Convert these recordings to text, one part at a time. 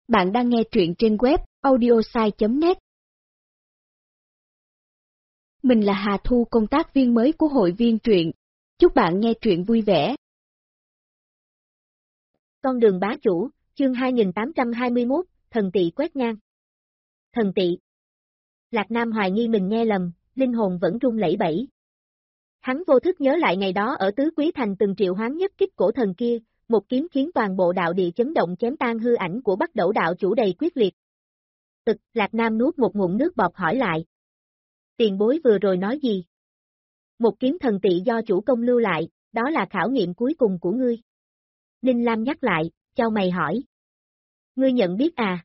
Bạn đang nghe truyện trên web audiosai.net. Mình là Hà Thu, công tác viên mới của hội viên truyện. Chúc bạn nghe truyện vui vẻ. Con đường bá chủ, chương 2821, thần tị quét ngang. Thần tị. Lạc Nam hoài nghi mình nghe lầm, linh hồn vẫn run lẩy bẩy. Hắn vô thức nhớ lại ngày đó ở Tứ Quý Thành từng triệu hoán nhất kích cổ thần kia, một kiếm khiến toàn bộ đạo địa chấn động, chém tan hư ảnh của Bắc Đẩu đạo chủ đầy quyết liệt. Lạc Nam nuốt một ngụm nước bọt hỏi lại. Tiền bối vừa rồi nói gì? Một kiếm thần tị do chủ công lưu lại, đó là khảo nghiệm cuối cùng của ngươi. Ninh Lam nhắc lại, chau mày hỏi. Ngươi nhận biết à?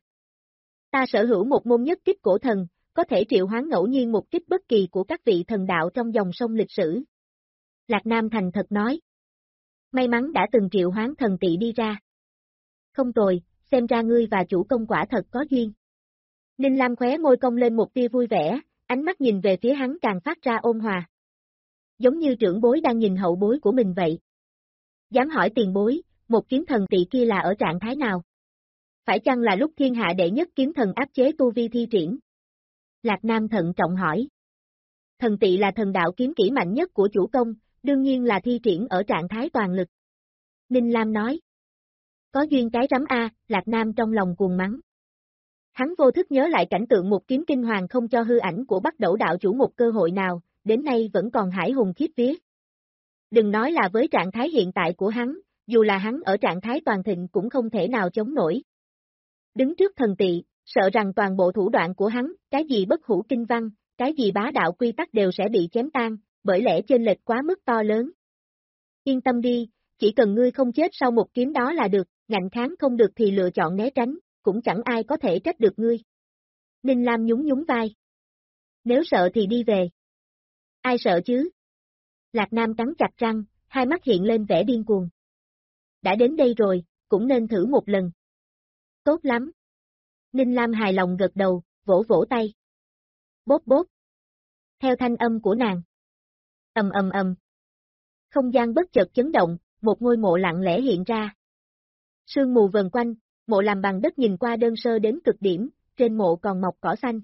Ta sở hữu một môn nhất kích cổ thần, có thể triệu hoán ngẫu nhiên một kích bất kỳ của các vị thần đạo trong dòng sông lịch sử. Lạc Nam thành thật nói. May mắn đã từng triệu hoán thần tị đi ra. Không tồi, xem ra ngươi và chủ công quả thật có duyên. Ninh Lam khóe môi cong lên một tia vui vẻ, ánh mắt nhìn về phía hắn càng phát ra ôn hòa. Giống như trưởng bối đang nhìn hậu bối của mình vậy. Dám hỏi tiền bối, một kiếm thần tị kia là ở trạng thái nào? Phải chăng là lúc thiên hạ đệ nhất kiếm thần áp chế tu vi thi triển? Lạc Nam thận trọng hỏi. Thần tị là thần đạo kiếm kỹ mạnh nhất của chủ công, đương nhiên là thi triển ở trạng thái toàn lực. Ninh Lam nói. Có duyên cái rắm a, Lạc Nam trong lòng cuồng mắng. Hắn vô thức nhớ lại cảnh tượng một kiếm kinh hoàng không cho hư ảnh của Bắc Đẩu đạo chủ một cơ hội nào, đến nay vẫn còn hải hùng khiếp vía. Đừng nói là với trạng thái hiện tại của hắn, dù là hắn ở trạng thái toàn thịnh cũng không thể nào chống nổi. Đứng trước thần tị, sợ rằng toàn bộ thủ đoạn của hắn, cái gì bất hủ kinh văn, cái gì bá đạo quy tắc đều sẽ bị chém tan, bởi lẽ chênh lệch quá mức to lớn. Yên tâm đi, chỉ cần ngươi không chết sau một kiếm đó là được, ngạnh kháng không được thì lựa chọn né tránh, cũng chẳng ai có thể trách được ngươi. Ninh Lam nhún nhún vai. Nếu sợ thì đi về. Ai sợ chứ? Lạc Nam cắn chặt răng, hai mắt hiện lên vẻ điên cuồng. Đã đến đây rồi, cũng nên thử một lần. Tốt lắm. Ninh Lam hài lòng gật đầu, vỗ vỗ tay. Bốp bốp. Theo thanh âm của nàng. Ầm ầm ầm. Không gian bất chợt chấn động, một ngôi mộ lặng lẽ hiện ra. Sương mù vần quanh, mộ làm bằng đất nhìn qua đơn sơ đến cực điểm, trên mộ còn mọc cỏ xanh.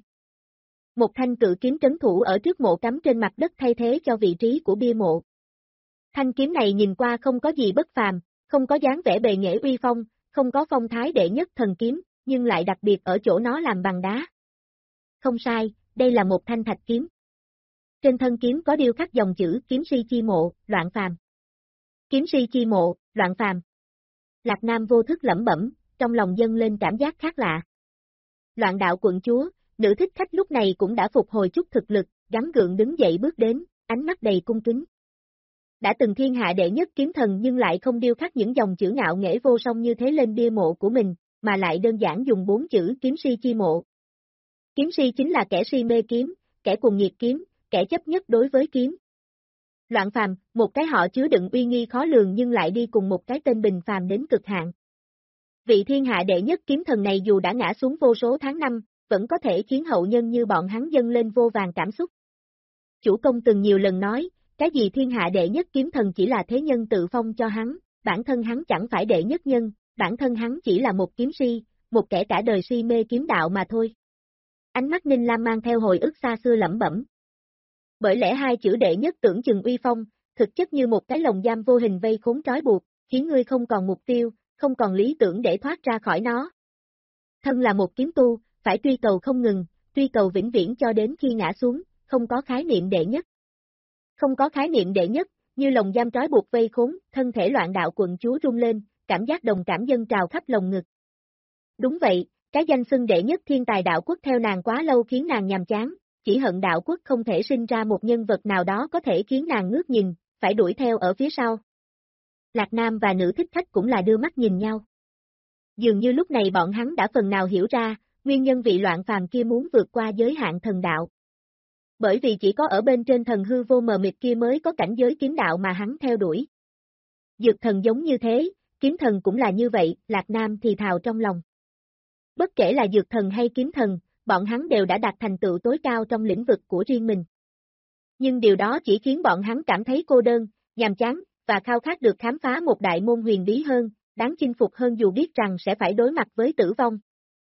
Một thanh cự kiếm trấn thủ ở trước mộ cắm trên mặt đất thay thế cho vị trí của bia mộ. Thanh kiếm này nhìn qua không có gì bất phàm, không có dáng vẻ bề nghệ uy phong, không có phong thái đệ nhất thần kiếm, nhưng lại đặc biệt ở chỗ nó làm bằng đá. Không sai, đây là một thanh thạch kiếm. Trên thân kiếm có điêu khắc dòng chữ kiếm si chi mộ, loạn phàm. Kiếm si chi mộ, loạn phàm. Lạc Nam vô thức lẩm bẩm, trong lòng dâng lên cảm giác khác lạ. Loạn đạo quận chúa, nữ thích khách lúc này cũng đã phục hồi chút thực lực, gắng gượng đứng dậy bước đến, ánh mắt đầy cung kính. Đã từng thiên hạ đệ nhất kiếm thần nhưng lại không điêu khắc những dòng chữ ngạo nghễ vô song như thế lên bia mộ của mình, mà lại đơn giản dùng 4 chữ kiếm si chi mộ. Kiếm si chính là kẻ si mê kiếm, kẻ cuồng nhiệt kiếm, kẻ chấp nhất đối với kiếm. Loạn phàm, một cái họ chứa đựng uy nghi khó lường nhưng lại đi cùng một cái tên bình phàm đến cực hạn. Vị thiên hạ đệ nhất kiếm thần này dù đã ngã xuống vô số tháng năm, vẫn có thể khiến hậu nhân như bọn hắn dâng lên vô vàn cảm xúc. Chủ công từng nhiều lần nói, cái gì thiên hạ đệ nhất kiếm thần chỉ là thế nhân tự phong cho hắn, bản thân hắn chẳng phải đệ nhất nhân, bản thân hắn chỉ là một kiếm si, một kẻ cả đời si mê kiếm đạo mà thôi. Ánh mắt Ninh Lam mang theo hồi ức xa xưa lẩm bẩm. Bởi lẽ hai chữ đệ nhất tưởng chừng uy phong, thực chất như một cái lồng giam vô hình vây khốn trói buộc, khiến ngươi không còn mục tiêu, không còn lý tưởng để thoát ra khỏi nó. Thân là một kiếm tu, phải truy cầu không ngừng, truy cầu vĩnh viễn cho đến khi ngã xuống, không có khái niệm đệ nhất. Không có khái niệm đệ nhất, như lồng giam trói buộc vây khốn, thân thể loạn đạo quận chúa rung lên, cảm giác đồng cảm dâng trào khắp lồng ngực. Đúng vậy, cái danh xưng đệ nhất thiên tài đạo quốc theo nàng quá lâu khiến nàng nhàm chán, chỉ hận đạo quốc không thể sinh ra một nhân vật nào đó có thể khiến nàng ngước nhìn, phải đuổi theo ở phía sau. Lạc Nam và nữ thích khách cũng là đưa mắt nhìn nhau. Dường như lúc này bọn hắn đã phần nào hiểu ra, nguyên nhân vị loạn phàm kia muốn vượt qua giới hạn thần đạo. Bởi vì chỉ có ở bên trên thần hư vô mờ mịt kia mới có cảnh giới kiếm đạo mà hắn theo đuổi. Dược thần giống như thế, kiếm thần cũng là như vậy, Lạc Nam thì thào trong lòng. Bất kể là dược thần hay kiếm thần, bọn hắn đều đã đạt thành tựu tối cao trong lĩnh vực của riêng mình. Nhưng điều đó chỉ khiến bọn hắn cảm thấy cô đơn, nhàm chán, và khao khát được khám phá một đại môn huyền bí hơn, đáng chinh phục hơn dù biết rằng sẽ phải đối mặt với tử vong.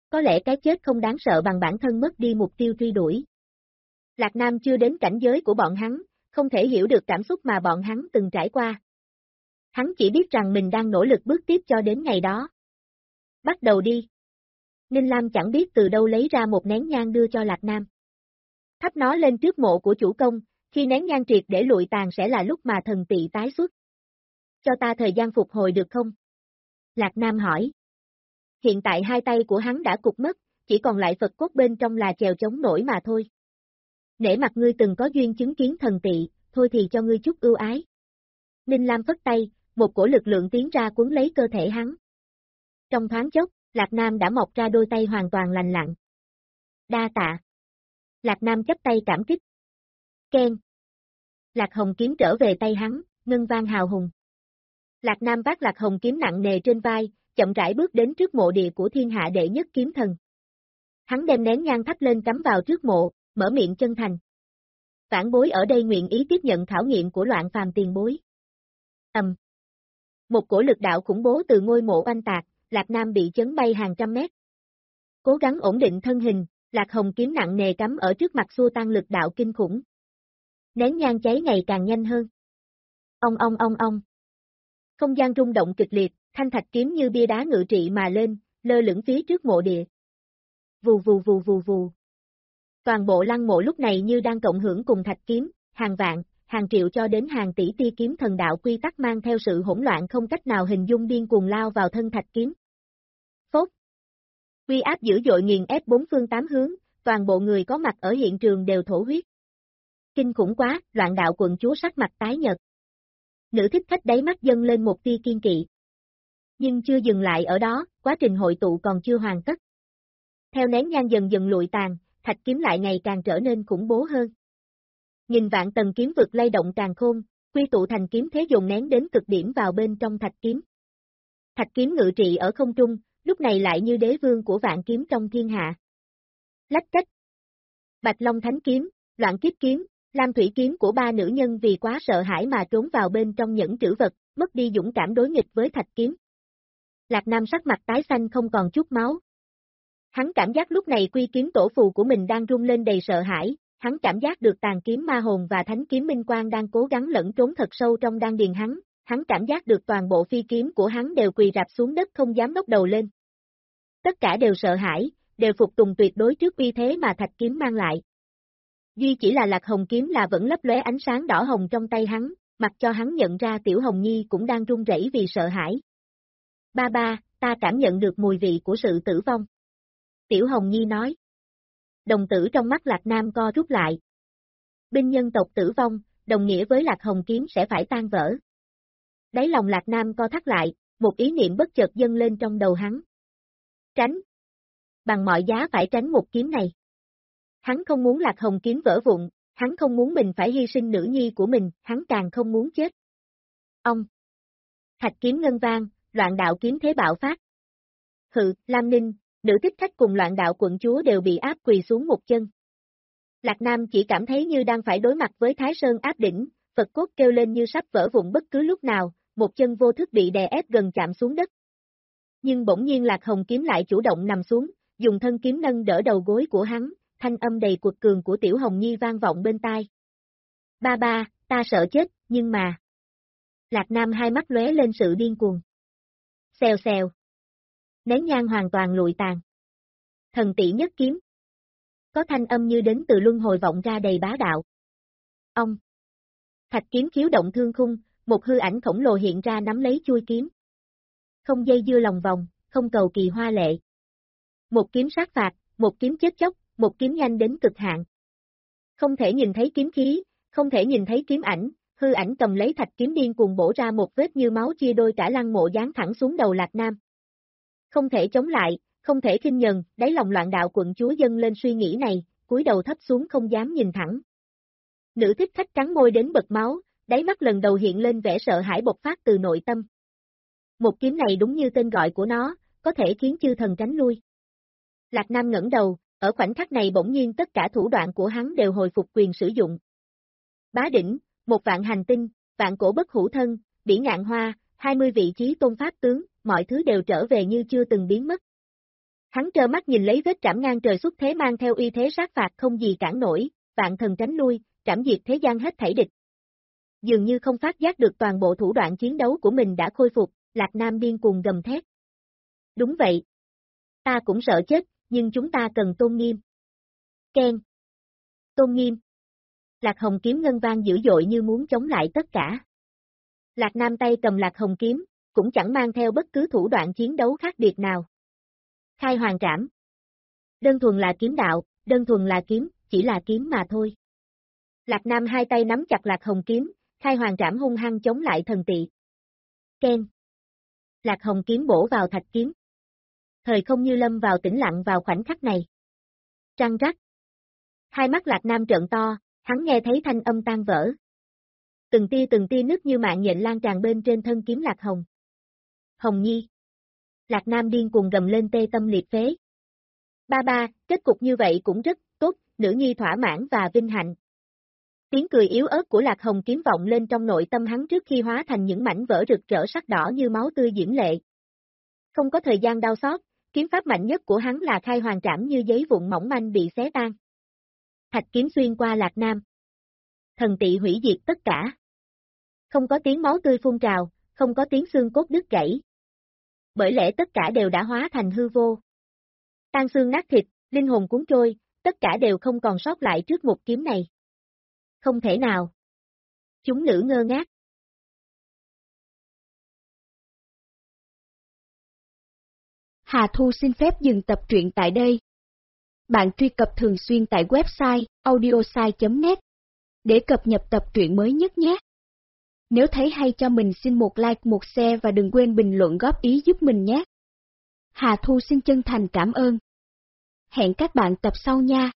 Có lẽ cái chết không đáng sợ bằng bản thân mất đi mục tiêu truy đuổi. Lạc Nam chưa đến cảnh giới của bọn hắn, không thể hiểu được cảm xúc mà bọn hắn từng trải qua. Hắn chỉ biết rằng mình đang nỗ lực bước tiếp cho đến ngày đó. Bắt đầu đi. Ninh Lam chẳng biết từ đâu lấy ra một nén nhang đưa cho Lạc Nam. Thắp nó lên trước mộ của chủ công, khi nén nhang triệt để lụi tàn sẽ là lúc mà thần tị tái xuất. Cho ta thời gian phục hồi được không? Lạc Nam hỏi. Hiện tại hai tay của hắn đã cụt mất, chỉ còn lại Phật cốt bên trong là chèo chống nổi mà thôi. Nể mặt ngươi từng có duyên chứng kiến thần tị, thôi thì cho ngươi chút ưu ái. Ninh Lam phất tay, một cổ lực lượng tiến ra cuốn lấy cơ thể hắn. Trong thoáng chốc, Lạc Nam đã mọc ra đôi tay hoàn toàn lành lặn. Đa tạ. Lạc Nam chắp tay cảm kích. Keng. Lạc Hồng kiếm trở về tay hắn, ngân vang hào hùng. Lạc Nam vác Lạc Hồng kiếm nặng nề trên vai, chậm rãi bước đến trước mộ địa của thiên hạ đệ nhất kiếm thần. Hắn đem nén nhang thắp lên cắm vào trước mộ, mở miệng chân thành. Vãn bối ở đây nguyện ý tiếp nhận khảo nghiệm của Loạn Phàm tiền bối. Một cổ lực đạo khủng bố từ ngôi mộ oanh tạc, Lạc Nam bị chấn bay hàng trăm mét. Cố gắng ổn định thân hình, Lạc Hồng kiếm nặng nề cắm ở trước mặt xua tan lực đạo kinh khủng. Nén nhang cháy ngày càng nhanh hơn. Ong. Không gian rung động kịch liệt, thanh thạch kiếm như bia đá ngự trị mà lên, lơ lửng phía trước mộ địa. Vù. Toàn bộ lăng mộ lúc này như đang cộng hưởng cùng thạch kiếm, hàng vạn, hàng triệu cho đến hàng tỷ tia kiếm thần đạo quy tắc mang theo sự hỗn loạn không cách nào hình dung điên cuồng lao vào thân thạch kiếm. Phốt. Uy áp dữ dội nghiền ép bốn phương tám hướng, toàn bộ người có mặt ở hiện trường đều thổ huyết. Kinh khủng quá, Loạn Đạo quận chúa sắc mặt tái nhợt. Nữ thích khách đáy mắt dâng lên một tia kiên kỵ. Nhưng chưa dừng lại ở đó, quá trình hội tụ còn chưa hoàn tất. Theo nén nhang dần dần lụi tàn, thạch kiếm lại ngày càng trở nên khủng bố hơn. Nghìn vạn tầng kiếm vực lay động càn khôn, quy tụ thành kiếm thế dồn nén đến cực điểm vào bên trong thạch kiếm. Thạch kiếm ngự trị ở không trung, lúc này lại như đế vương của vạn kiếm trong thiên hạ. Lách cách. Bạch Long Thánh kiếm, Loạn Kiếp kiếm, Lam Thủy kiếm của ba nữ nhân vì quá sợ hãi mà trốn vào bên trong nhẫn trữ vật, mất đi dũng cảm đối nghịch với thạch kiếm. Lạc Nam sắc mặt tái xanh không còn chút máu. Hắn cảm giác lúc này quy kiếm tổ phù của mình đang rung lên đầy sợ hãi, hắn cảm giác được tàn kiếm ma hồn và thánh kiếm minh quang đang cố gắng lẫn trốn thật sâu trong đan điền hắn cảm giác được toàn bộ phi kiếm của hắn đều quỳ rạp xuống đất không dám ngóc đầu lên. Tất cả đều sợ hãi, đều phục tùng tuyệt đối trước uy thế mà thạch kiếm mang lại. Duy chỉ là Lạc Hồng kiếm là vẫn lấp lóe ánh sáng đỏ hồng trong tay hắn, mặc cho hắn nhận ra Tiểu Hồng Nhi cũng đang run rẩy vì sợ hãi. Ba, ta cảm nhận được mùi vị của sự tử vong. Tiểu Hồng Nhi nói. Đồng tử trong mắt Lạc Nam co rút lại. Binh nhân tộc tử vong, đồng nghĩa với Lạc Hồng kiếm sẽ phải tan vỡ. Đáy lòng Lạc Nam co thắt lại, một ý niệm bất chợt dâng lên trong đầu hắn. Tránh. Bằng mọi giá phải tránh một kiếm này. Hắn không muốn Lạc Hồng kiếm vỡ vụn, hắn không muốn mình phải hy sinh nữ nhi của mình, hắn càng không muốn chết. Ông. Thạch kiếm ngân vang, Loạn Đạo kiếm thế bạo phát. Hự, Lam Ninh, nữ thích khách cùng Loạn Đạo quận chúa đều bị áp quỳ xuống một chân. Lạc Nam chỉ cảm thấy như đang phải đối mặt với Thái Sơn áp đỉnh, Phật cốt kêu lên như sắp vỡ vụn bất cứ lúc nào, một chân vô thức bị đè ép gần chạm xuống đất. Nhưng bỗng nhiên Lạc Hồng kiếm lại chủ động nằm xuống, dùng thân kiếm nâng đỡ đầu gối của hắn, thanh âm đầy cuột cường của Tiểu Hồng Nhi vang vọng bên tai. Ba, ta sợ chết, nhưng mà... Lạc Nam hai mắt lóe lên sự điên cuồng. Xèo. Nén nhang hoàn toàn lụi tàn. Thần tỷ nhất kiếm. Có thanh âm như đến từ luân hồi vọng ra đầy bá đạo. Ông. Thạch kiếm khiếu động thương khung, một hư ảnh khổng lồ hiện ra nắm lấy chuôi kiếm. Không dây dưa lòng vòng, không cầu kỳ hoa lệ. Một kiếm sát phạt, một kiếm chết chóc, một kiếm nhanh đến cực hạn. Không thể nhìn thấy kiếm khí, không thể nhìn thấy kiếm ảnh, hư ảnh cầm lấy thạch kiếm điên cuồng bổ ra một vết như máu chia đôi cả lăng mộ giáng thẳng xuống đầu Lạc Nam. Không thể chống lại, không thể khinh nhẫn, đáy lòng Loạn Đạo quận chúa dâng lên suy nghĩ này, cúi đầu thấp xuống không dám nhìn thẳng. Nữ thích khách cắn môi đến bật máu, đáy mắt lần đầu hiện lên vẻ sợ hãi bộc phát từ nội tâm. Một kiếm này đúng như tên gọi của nó, có thể khiến chư thần tránh lui. Lạc Nam ngẩng đầu, ở khoảnh khắc này bỗng nhiên tất cả thủ đoạn của hắn đều hồi phục quyền sử dụng. Bá đỉnh, một vạn hành tinh, vạn cổ bất hủ thân, bỉ ngạn hoa, 20 vị trí tôn pháp tướng, mọi thứ đều trở về như chưa từng biến mất. Hắn trơ mắt nhìn lấy vết trảm ngang trời xuất thế mang theo uy thế sát phạt không gì cản nổi, vạn thần tránh lui, trảm diệt thế gian hết thảy địch. Dường như không phát giác được toàn bộ thủ đoạn chiến đấu của mình đã khôi phục, Lạc Nam điên cuồng gầm thét. Đúng vậy. Ta cũng sợ chết, nhưng chúng ta cần tôn nghiêm. Ken. Tôn nghiêm. Lạc Hồng kiếm ngân vang dữ dội như muốn chống lại tất cả. Lạc Nam tay cầm Lạc Hồng kiếm, cũng chẳng mang theo bất cứ thủ đoạn chiến đấu khác biệt nào. Khai hoàng trảm. Đơn thuần là kiếm đạo, đơn thuần là kiếm, chỉ là kiếm mà thôi. Lạc Nam hai tay nắm chặt Lạc Hồng kiếm, khai hoàng trảm hung hăng chống lại thần tị. Ken. Lạc Hồng kiếm bổ vào thạch kiếm. Thời không như lâm vào tĩnh lặng vào khoảnh khắc này. Trăng rắc. Hai mắt Lạc Nam trợn to, hắn nghe thấy thanh âm tan vỡ. Từng tia nứt như mạng nhện lan tràn bên trên thân kiếm Lạc Hồng. Hồng Nhi. Lạc Nam điên cuồng gầm lên tê tâm liệt phế. Ba, kết cục như vậy cũng rất tốt, nữ nhi thỏa mãn và vinh hạnh. Tiếng cười yếu ớt của Lạc Hồng kiếm vọng lên trong nội tâm hắn trước khi hóa thành những mảnh vỡ rực rỡ sắc đỏ như máu tươi diễm lệ. Không có thời gian đau xót, kiếm pháp mạnh nhất của hắn là khai hoàng trảm như giấy vụn mỏng manh bị xé tan. Thạch kiếm xuyên qua Lạc Nam. Thần tị hủy diệt tất cả. Không có tiếng máu tươi phun trào, không có tiếng xương cốt đứt gãy. Bởi lẽ tất cả đều đã hóa thành hư vô. Tan xương nát thịt, linh hồn cuốn trôi, tất cả đều không còn sót lại trước một kiếm này. Không thể nào. Chúng nữ ngơ ngác. Hà Thu xin phép dừng tập truyện tại đây. Bạn truy cập thường xuyên tại website audiosai.net để cập nhật tập truyện mới nhất nhé. Nếu thấy hay cho mình xin một like, một share và đừng quên bình luận góp ý giúp mình nhé. Hà Thu xin chân thành cảm ơn. Hẹn các bạn tập sau nha.